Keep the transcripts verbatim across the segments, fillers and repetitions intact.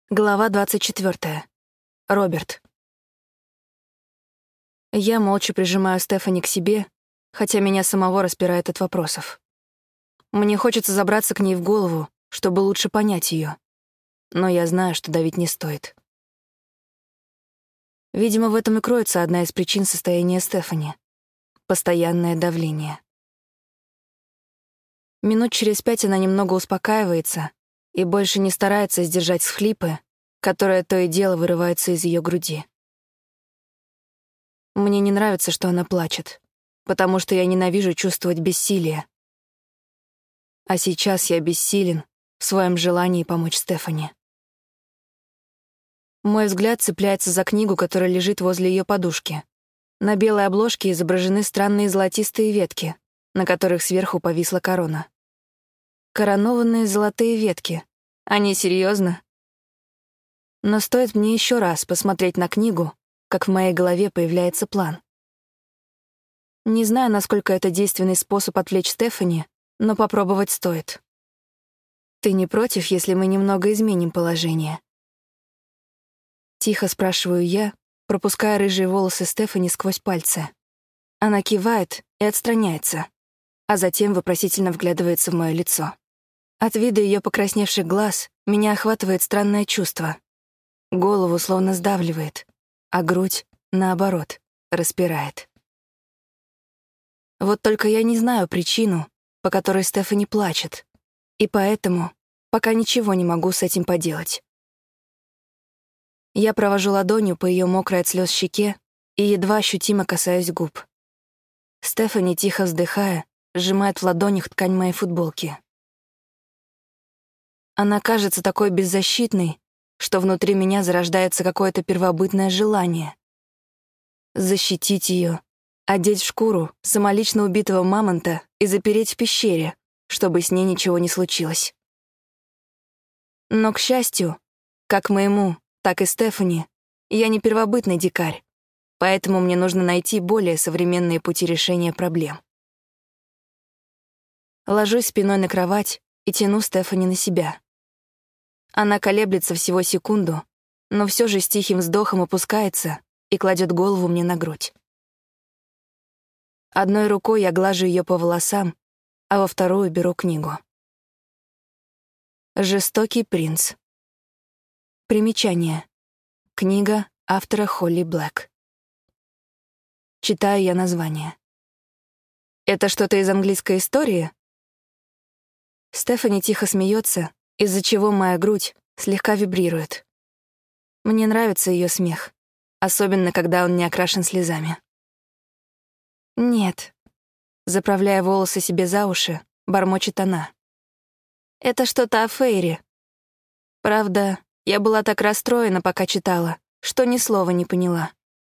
Глава двадцать четвёртая. Роберт. Я молча прижимаю Стефани к себе, хотя меня самого распирает от вопросов. Мне хочется забраться к ней в голову, чтобы лучше понять ее, но я знаю, что давить не стоит. Видимо, в этом и кроется одна из причин состояния Стефани — постоянное давление. Минут через пять она немного успокаивается и больше не старается сдержать всхлипы, которые то и дело вырываются из ее груди. Мне не нравится, что она плачет, потому что я ненавижу чувствовать бессилие. А сейчас я бессилен в своем желании помочь Стефани. Мой взгляд цепляется за книгу, которая лежит возле ее подушки. На белой обложке изображены странные золотистые ветки, на которых сверху повисла корона. Коронованные золотые ветки. Они серьезно? Но стоит мне еще раз посмотреть на книгу, как в моей голове появляется план. Не знаю, насколько это действенный способ отвлечь Стефани, но попробовать стоит. «Ты не против, если мы немного изменим положение?» Тихо спрашиваю я, пропуская рыжие волосы Стефани сквозь пальцы. Она кивает и отстраняется, а затем вопросительно вглядывается в мое лицо. От вида ее покрасневших глаз меня охватывает странное чувство. Голову словно сдавливает, а грудь, наоборот, распирает. Вот только я не знаю причину, по которой Стефани плачет, и поэтому пока ничего не могу с этим поделать. Я провожу ладонью по ее мокрой от слез щеке и едва ощутимо касаюсь губ. Стефани, тихо вздыхая, сжимает в ладонях ткань моей футболки. Она кажется такой беззащитной, что внутри меня зарождается какое-то первобытное желание. Защитить ее, одеть в шкуру самолично убитого мамонта и запереть в пещере, чтобы с ней ничего не случилось. Но, к счастью, как моему, так и Стефани, я не первобытный дикарь, поэтому мне нужно найти более современные пути решения проблем. Ложусь спиной на кровать и тяну Стефани на себя. Она колеблется всего секунду, но все же с тихим вздохом опускается и кладет голову мне на грудь. Одной рукой я глажу ее по волосам, а во вторую беру книгу. «Жестокий принц». Примечание. Книга автора Холли Блэк. Читаю я название. «Это что-то из английской истории?» Стефани тихо смеется, из-за чего моя грудь слегка вибрирует. Мне нравится ее смех, особенно когда он не окрашен слезами. «Нет», — заправляя волосы себе за уши, бормочет она. «Это что-то о Фейре. Правда, я была так расстроена, пока читала, что ни слова не поняла».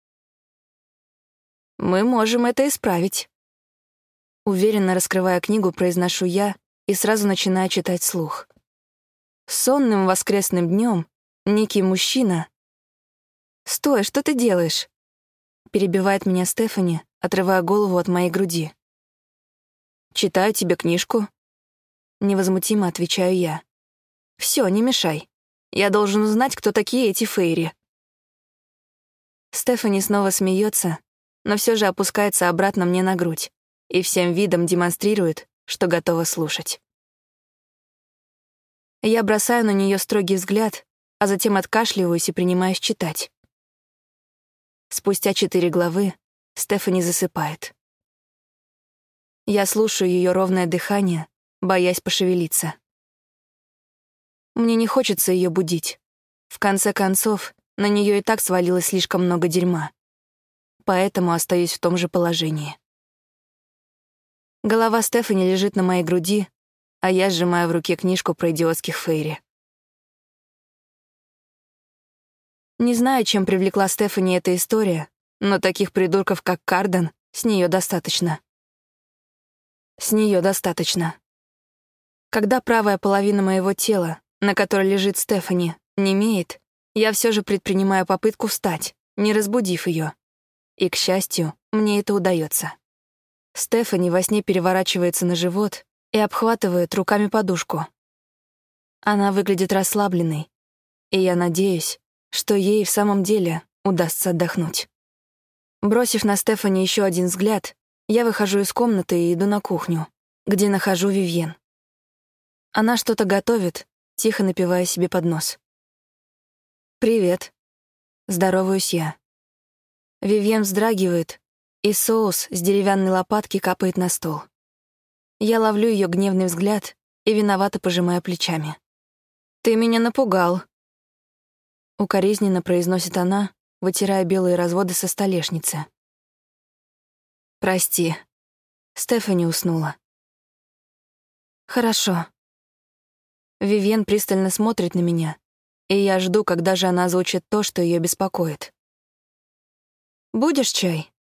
«Мы можем это исправить». Уверенно раскрывая книгу, произношу я и сразу начинаю читать вслух. Сонным воскресным днем некий мужчина... «Стой, что ты делаешь?» Перебивает меня Стефани, отрывая голову от моей груди. «Читаю тебе книжку». Невозмутимо отвечаю я. «Всё, не мешай. Я должен узнать, кто такие эти Фейри». Стефани снова смеется, но все же опускается обратно мне на грудь и всем видом демонстрирует, что готова слушать. Я бросаю на нее строгий взгляд, а затем откашливаюсь и принимаюсь читать. Спустя четыре главы Стефани засыпает. Я слушаю ее ровное дыхание, боясь пошевелиться. Мне не хочется ее будить. В конце концов, на нее и так свалилось слишком много дерьма. Поэтому остаюсь в том же положении. Голова Стефани лежит на моей груди, а я сжимаю в руке книжку про идиотских Фейри. Не знаю, чем привлекла Стефани эта история, но таких придурков, как Карден, с нее достаточно. С нее достаточно. Когда правая половина моего тела, на которой лежит Стефани, немеет, я все же предпринимаю попытку встать, не разбудив ее. И, к счастью, мне это удается. Стефани во сне переворачивается на живот и обхватывает руками подушку. Она выглядит расслабленной, И я надеюсь, что ей в самом деле удастся отдохнуть. Бросив на Стефани еще один взгляд, я выхожу из комнаты и иду на кухню, где нахожу Вивьен. Она что-то готовит, тихо напивая себе под нос. «Привет», — здороваюсь я. Вивьен вздрагивает, и соус с деревянной лопатки капает на стол. Я ловлю ее гневный взгляд и виновато пожимаю плечами. «Ты меня напугал», — укоризненно произносит она, вытирая белые разводы со столешницы. «Прости». Стефани уснула. «Хорошо». Вивьен пристально смотрит на меня, и я жду, когда же она озвучит то, что ее беспокоит. «Будешь чай?»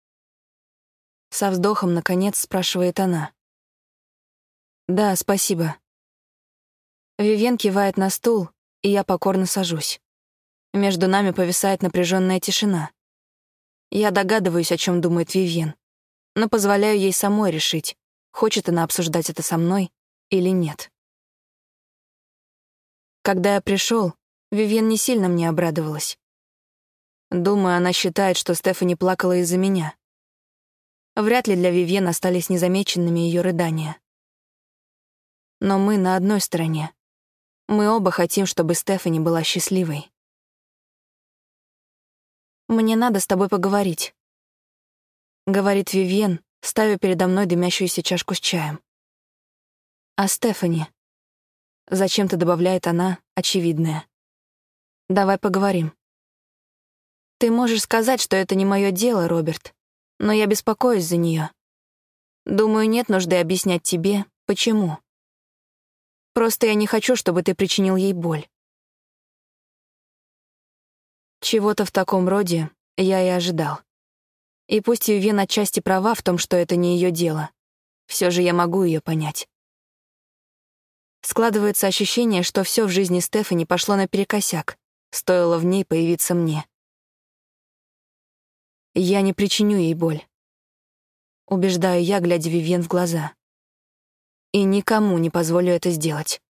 Со вздохом, наконец, спрашивает она. «Да, спасибо». Вивьен кивает на стул, и я покорно сажусь. Между нами повисает напряженная тишина. Я догадываюсь, о чем думает Вивьен, но позволяю ей самой решить, хочет она обсуждать это со мной или нет. Когда я пришел, Вивьен не сильно мне обрадовалась. Думаю, она считает, что Стефани плакала из-за меня. Вряд ли для Вивьен остались незамеченными ее рыдания. Но мы на одной стороне. Мы оба хотим, чтобы Стефани была счастливой. «Мне надо с тобой поговорить», — говорит Вивьен, ставя передо мной дымящуюся чашку с чаем. «А Стефани?» — зачем-то добавляет она очевидное. «Давай поговорим». «Ты можешь сказать, что это не мое дело, Роберт, но я беспокоюсь за нее. Думаю, нет нужды объяснять тебе, почему. Просто я не хочу, чтобы ты причинил ей боль». Чего-то в таком роде я и ожидал. И пусть Вивьен отчасти права в том, что это не ее дело, все же я могу ее понять. Складывается ощущение, что все в жизни Стефани пошло наперекосяк, стоило в ней появиться мне. Я не причиню ей боль. Убеждаю я, глядя Вивьен в глаза. И никому не позволю это сделать.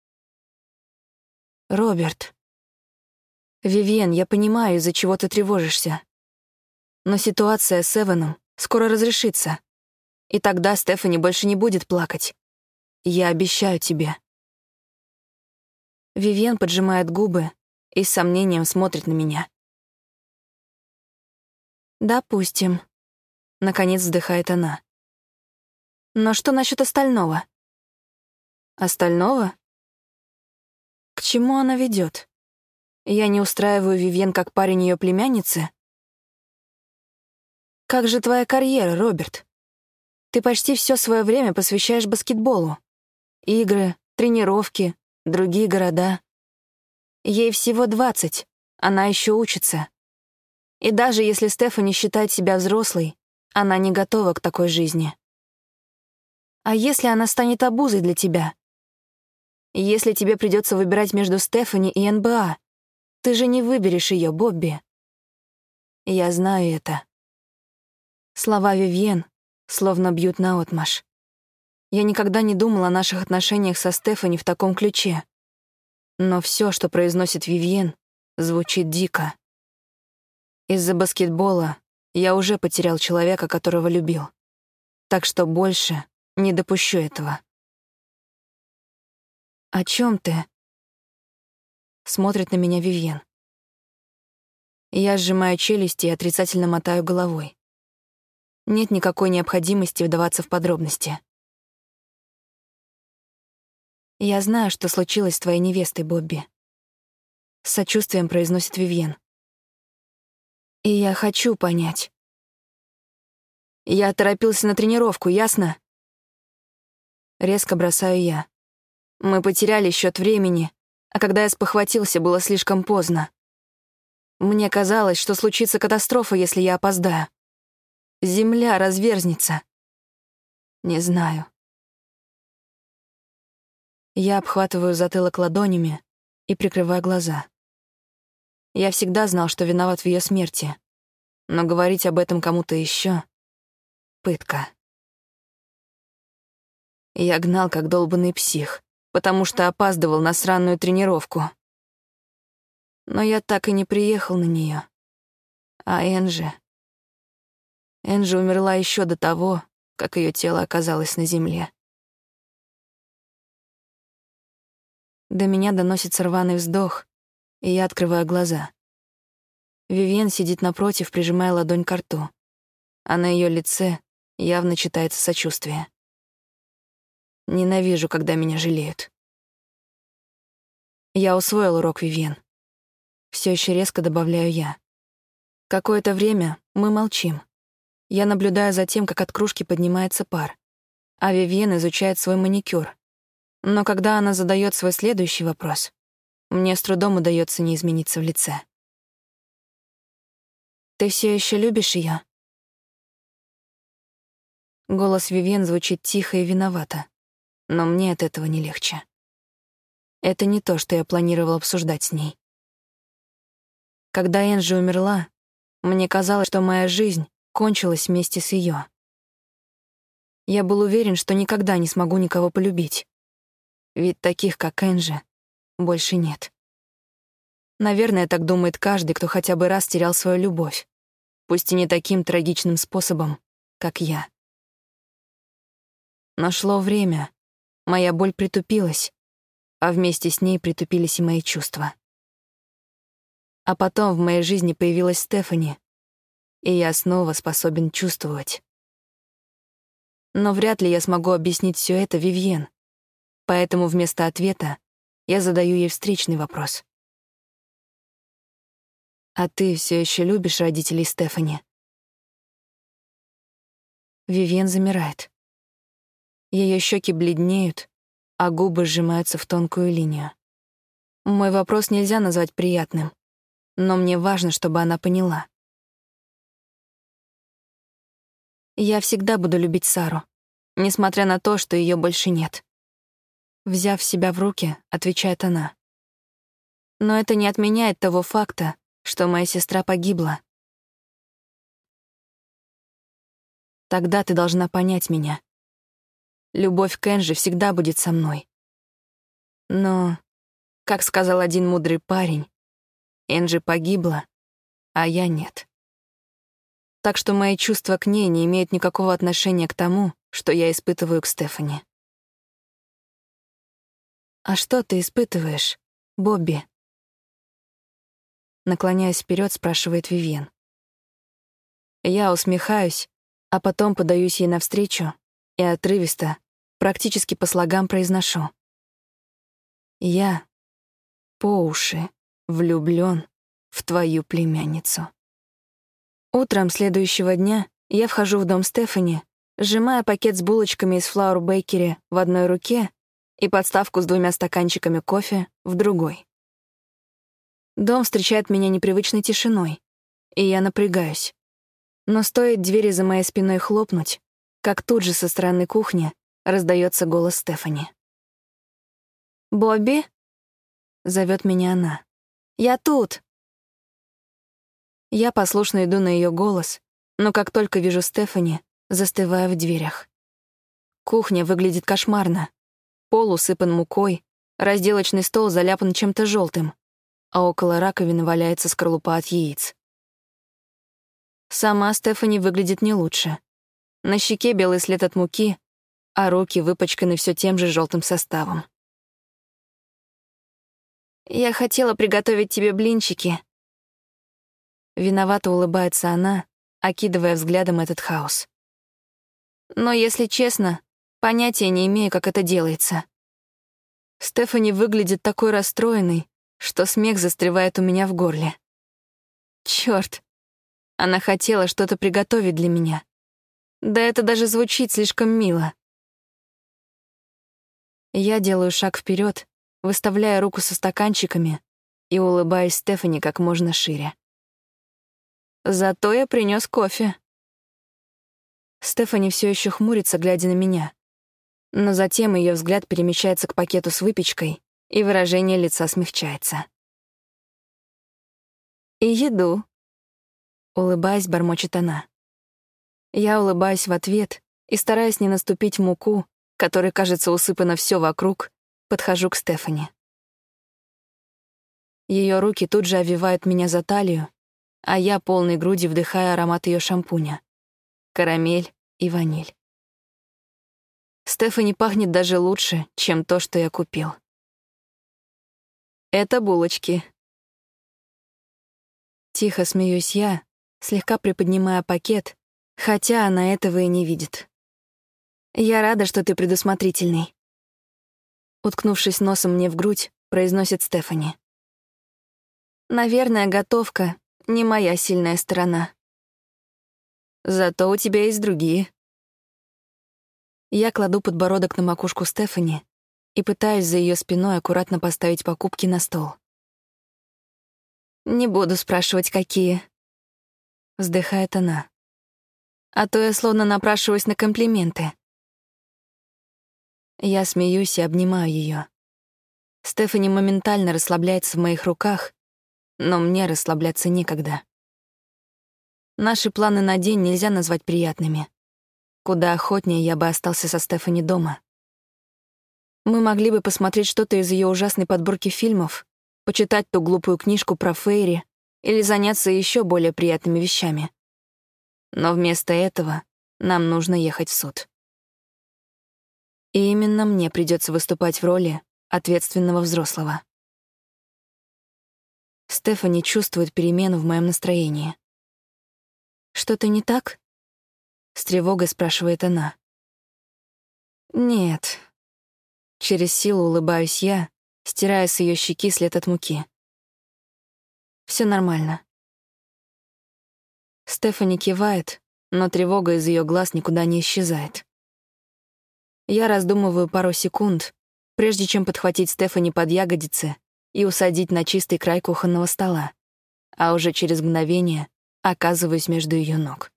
Роберт. Вивьен, я понимаю, из-за чего ты тревожишься. Но ситуация с Эваном скоро разрешится. И тогда Стефани больше не будет плакать. Я обещаю тебе. Вивьен поджимает губы и с сомнением смотрит на меня. «Допустим», — наконец вздыхает она. «Но что насчет остального?» «Остального?» К чему она ведет? Я не устраиваю Вивьен как парень ее племянницы? Как же твоя карьера, Роберт? Ты почти все свое время посвящаешь баскетболу. Игры, тренировки, другие города. Ей всего двадцать, она еще учится. И даже если Стефани считает себя взрослой, она не готова к такой жизни. А если она станет обузой для тебя? Если тебе придется выбирать между Стефани и эн бэ а, ты же не выберешь ее, Бобби. Я знаю это. Слова Вивьен словно бьют наотмашь. Я никогда не думала о наших отношениях со Стефани в таком ключе. Но все, что произносит Вивьен, звучит дико. Из-за баскетбола я уже потерял человека, которого любил. Так что больше не допущу этого. «О чем ты?» Смотрит на меня Вивьен. Я сжимаю челюсти и отрицательно мотаю головой. Нет никакой необходимости вдаваться в подробности. «Я знаю, что случилось с твоей невестой, Бобби», — с сочувствием произносит Вивьен. «И я хочу понять». «Я торопился на тренировку, ясно?» Резко бросаю я. Мы потеряли счет времени, а когда я спохватился, было слишком поздно. Мне казалось, что случится катастрофа, если я опоздаю. Земля разверзнется. Не знаю. Я обхватываю затылок ладонями и прикрываю глаза. Я всегда знал, что виноват в ее смерти, но говорить об этом кому-то еще — пытка. Я гнал как долбанный псих, потому что опаздывал на сраную тренировку. Но я так и не приехал на нее. А Энджи... Энджи умерла еще до того, как ее тело оказалось на земле. До меня доносится рваный вздох, и я открываю глаза. Вивьен сидит напротив, прижимая ладонь к рту, а на ее лице явно читается сочувствие. Ненавижу, когда меня жалеют. Я усвоил урок, Вивьен. Все еще резко добавляю я. Какое-то время мы молчим. Я наблюдаю за тем, как от кружки поднимается пар, а Вивьен изучает свой маникюр. Но когда она задает свой следующий вопрос, мне с трудом удается не измениться в лице. «Ты все еще любишь ее? Голос Вивьен звучит тихо и виновато, но мне от этого не легче. Это не то, что я планировал обсуждать с ней. Когда Энджи умерла, мне казалось, что моя жизнь кончилась вместе с ее. Я был уверен, что никогда не смогу никого полюбить. Ведь таких, как Энджи, больше нет. Наверное, так думает каждый, кто хотя бы раз терял свою любовь, пусть и не таким трагичным способом, как я. Но шло время, моя боль притупилась, а вместе с ней притупились и мои чувства. А потом в моей жизни появилась Стефани, и я снова способен чувствовать. Но вряд ли я смогу объяснить все это Вивьен, поэтому вместо ответа я задаю ей встречный вопрос. «А ты все еще любишь родителей Стефани?» Вивьен замирает. Ее щеки бледнеют, а губы сжимаются в тонкую линию. Мой вопрос нельзя назвать приятным, но мне важно, чтобы она поняла. Я всегда буду любить Сару, несмотря на то, что ее больше нет. Взяв себя в руки, отвечает она. Но это не отменяет того факта, что моя сестра погибла. Тогда ты должна понять меня. Любовь к Энджи всегда будет со мной. Но, как сказал один мудрый парень, Энджи погибла, а я нет. Так что мои чувства к ней не имеют никакого отношения к тому, что я испытываю к Стефани. «А что ты испытываешь, Бобби?» Наклоняясь вперед, спрашивает Вивьен. Я усмехаюсь, а потом подаюсь ей навстречу и отрывисто, практически по слогам произношу. Я по уши влюблён в твою племянницу. Утром следующего дня я вхожу в дом Стефани, сжимая пакет с булочками из Flour Bakery в одной руке и подставку с двумя стаканчиками кофе в другой. Дом встречает меня непривычной тишиной, и я напрягаюсь. Но стоит двери за моей спиной хлопнуть, как тут же со стороны кухни раздается голос Стефани. «Бобби?» — зовет меня она. «Я тут!» Я послушно иду на ее голос, но как только вижу Стефани, застываю в дверях. Кухня выглядит кошмарно. Пол усыпан мукой, разделочный стол заляпан чем-то желтым, а около раковины валяется скорлупа от яиц. Сама Стефани выглядит не лучше. На щеке белый след от муки, а руки выпачканы все тем же желтым составом. «Я хотела приготовить тебе блинчики». Виновато улыбается она, окидывая взглядом этот хаос. «Но, если честно, понятия не имею, как это делается». Стефани выглядит такой расстроенной, что смех застревает у меня в горле. Чёрт, она хотела что-то приготовить для меня. Да это даже звучит слишком мило. Я делаю шаг вперед, выставляя руку со стаканчиками и улыбаюсь Стефани как можно шире. Зато я принёс кофе. Стефани всё ещё хмурится, глядя на меня. Но затем её взгляд перемещается к пакету с выпечкой, и выражение лица смягчается. «И еду», — улыбаясь, бормочет она. Я улыбаюсь в ответ и, стараясь не наступить в муку, которой, кажется, усыпано всё вокруг, подхожу к Стефани. Ее руки тут же обвивают меня за талию, а я полной грудью вдыхаю аромат ее шампуня. Карамель и ваниль. Стефани пахнет даже лучше, чем то, что я купил. Это булочки. Тихо смеюсь я, слегка приподнимая пакет, хотя она этого и не видит. Я рада, что ты предусмотрительный. Уткнувшись носом мне в грудь, произносит Стефани. Наверное, готовка — не моя сильная сторона. Зато у тебя есть другие. Я кладу подбородок на макушку Стефани и пытаюсь за ее спиной аккуратно поставить покупки на стол. «Не буду спрашивать, какие», — вздыхает она. «А то я словно напрашиваюсь на комплименты». Я смеюсь и обнимаю ее. Стефани моментально расслабляется в моих руках, но мне расслабляться некогда. Наши планы на день нельзя назвать приятными. Куда охотнее я бы остался со Стефани дома. Мы могли бы посмотреть что-то из ее ужасной подборки фильмов, почитать ту глупую книжку про Фейри или заняться еще более приятными вещами. Но вместо этого нам нужно ехать в суд. И именно мне придется выступать в роли ответственного взрослого. Стефани чувствует перемену в моем настроении. «Что-то не так?» — с тревогой спрашивает она. «Нет». Через силу улыбаюсь я, стирая с ее щеки след от муки. Все нормально. Стефани кивает, но тревога из ее глаз никуда не исчезает. Я раздумываю пару секунд, прежде чем подхватить Стефани под ягодицы и усадить на чистый край кухонного стола, а уже через мгновение оказываюсь между ее ног.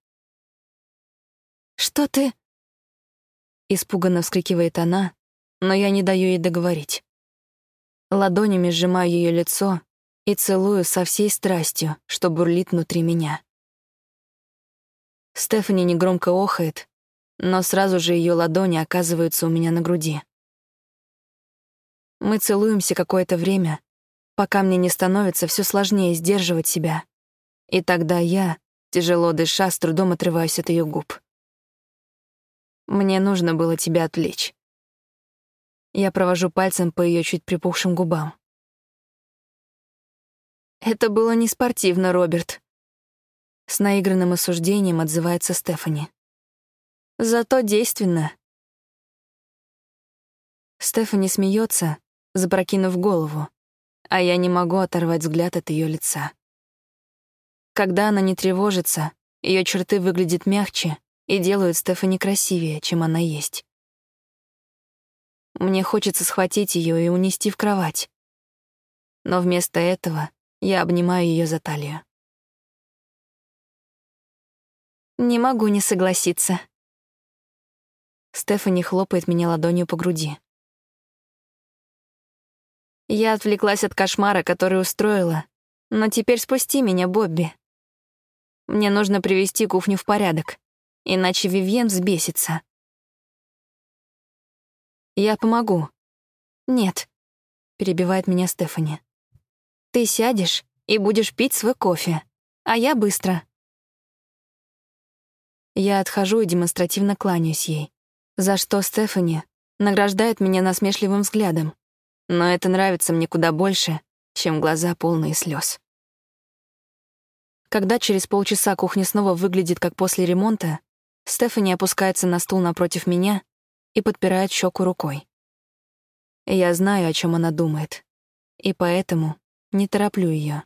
«Что ты?» Испуганно вскрикивает она, но я не даю ей договорить. Ладонями сжимаю ее лицо и целую со всей страстью, что бурлит внутри меня. Стефани негромко охает, но сразу же ее ладони оказываются у меня на груди. Мы целуемся какое-то время, пока мне не становится все сложнее сдерживать себя, и тогда я, тяжело дыша, с трудом отрываюсь от ее губ. Мне нужно было тебя отвлечь. Я провожу пальцем по ее чуть припухшим губам. Это было не спортивно, Роберт. С наигранным осуждением отзывается Стефани. Зато действенно. Стефани смеется, запрокинув голову, а я не могу оторвать взгляд от ее лица. Когда она не тревожится, ее черты выглядят мягче и делают Стефани красивее, чем она есть. Мне хочется схватить ее и унести в кровать. Но вместо этого я обнимаю ее за талию. Не могу не согласиться. Стефани хлопает меня ладонью по груди. Я отвлеклась от кошмара, который устроила, но теперь спусти меня, Бобби. Мне нужно привести кухню в порядок, иначе Вивьен взбесится. Я помогу. Нет, перебивает меня Стефани. Ты сядешь и будешь пить свой кофе, а я быстро. Я отхожу и демонстративно кланяюсь ей, за что Стефани награждает меня насмешливым взглядом, но это нравится мне куда больше, чем глаза полные слез. Когда через полчаса кухня снова выглядит как после ремонта, Стефани опускается на стул напротив меня и подпирает щеку рукой. Я знаю, о чем она думает, и поэтому не тороплю ее.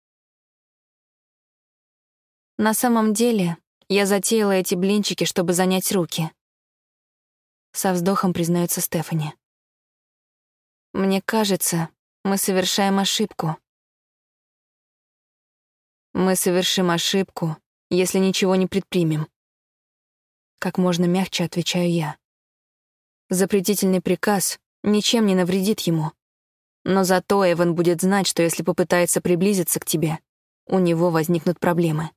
На самом деле, я затеяла эти блинчики, чтобы занять руки. Со вздохом признается Стефани. Мне кажется, мы совершаем ошибку. Мы совершим ошибку, если ничего не предпримем. Как можно мягче отвечаю я. Запретительный приказ ничем не навредит ему. Но зато Эван будет знать, что если попытается приблизиться к тебе, у него возникнут проблемы.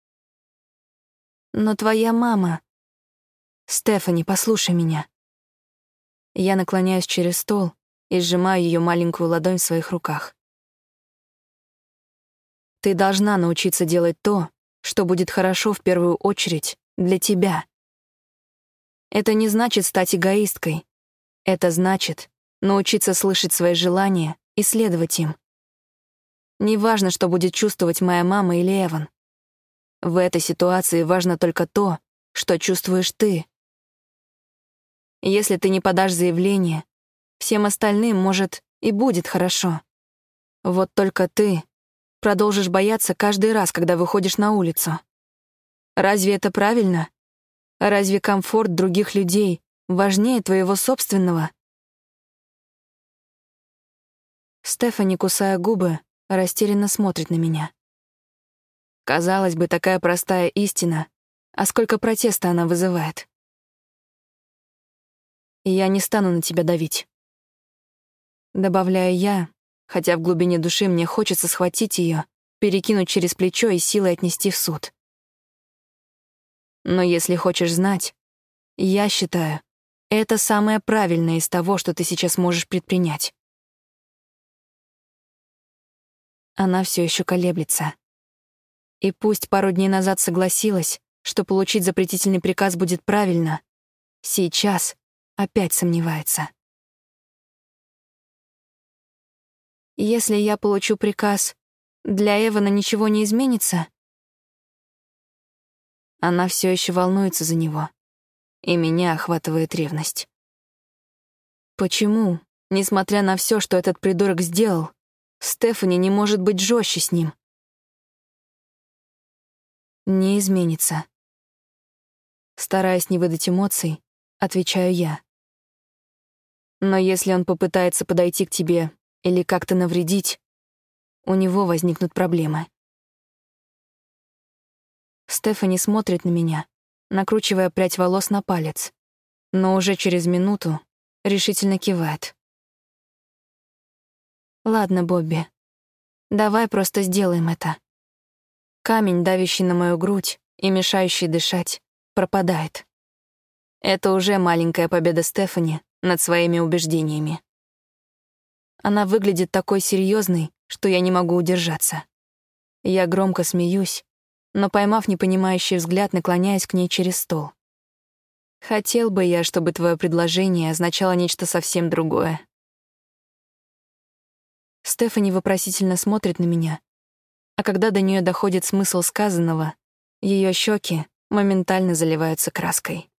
Но твоя мама... Стефани, послушай меня. Я наклоняюсь через стол и сжимаю ее маленькую ладонь в своих руках. Ты должна научиться делать то, что будет хорошо в первую очередь для тебя. Это не значит стать эгоисткой. Это значит научиться слышать свои желания и следовать им. Неважно, что будет чувствовать моя мама или Эван. В этой ситуации важно только то, что чувствуешь ты. Если ты не подашь заявление, всем остальным, может, и будет хорошо. Вот только ты продолжишь бояться каждый раз, когда выходишь на улицу. Разве это правильно? Разве комфорт других людей важнее твоего собственного? Стефани, кусая губы, растерянно смотрит на меня. Казалось бы, такая простая истина, а сколько протеста она вызывает. И я не стану на тебя давить. Добавляю я, хотя в глубине души мне хочется схватить ее, перекинуть через плечо и силой отнести в суд. Но если хочешь знать, я считаю, это самое правильное из того, что ты сейчас можешь предпринять. Она все еще колеблется. И пусть пару дней назад согласилась, что получить запретительный приказ будет правильно, сейчас опять сомневается. Если я получу приказ, для Эвана ничего не изменится? Она все еще волнуется за него, и меня охватывает ревность. Почему, несмотря на все, что этот придурок сделал, Стефани не может быть жестче с ним? Не изменится. Стараясь не выдать эмоций, отвечаю я. Но если он попытается подойти к тебе или как-то навредить, у него возникнут проблемы. Стефани смотрит на меня, накручивая прядь волос на палец, но уже через минуту решительно кивает. «Ладно, Бобби, давай просто сделаем это». Камень, давящий на мою грудь и мешающий дышать, пропадает. Это уже маленькая победа Стефани над своими убеждениями. Она выглядит такой серьезной, что я не могу удержаться. Я громко смеюсь, но, поймав непонимающий взгляд, наклоняюсь к ней через стол. Хотел бы я, чтобы твое предложение означало нечто совсем другое. Стефани вопросительно смотрит на меня, а когда до нее доходит смысл сказанного, ее щеки моментально заливаются краской.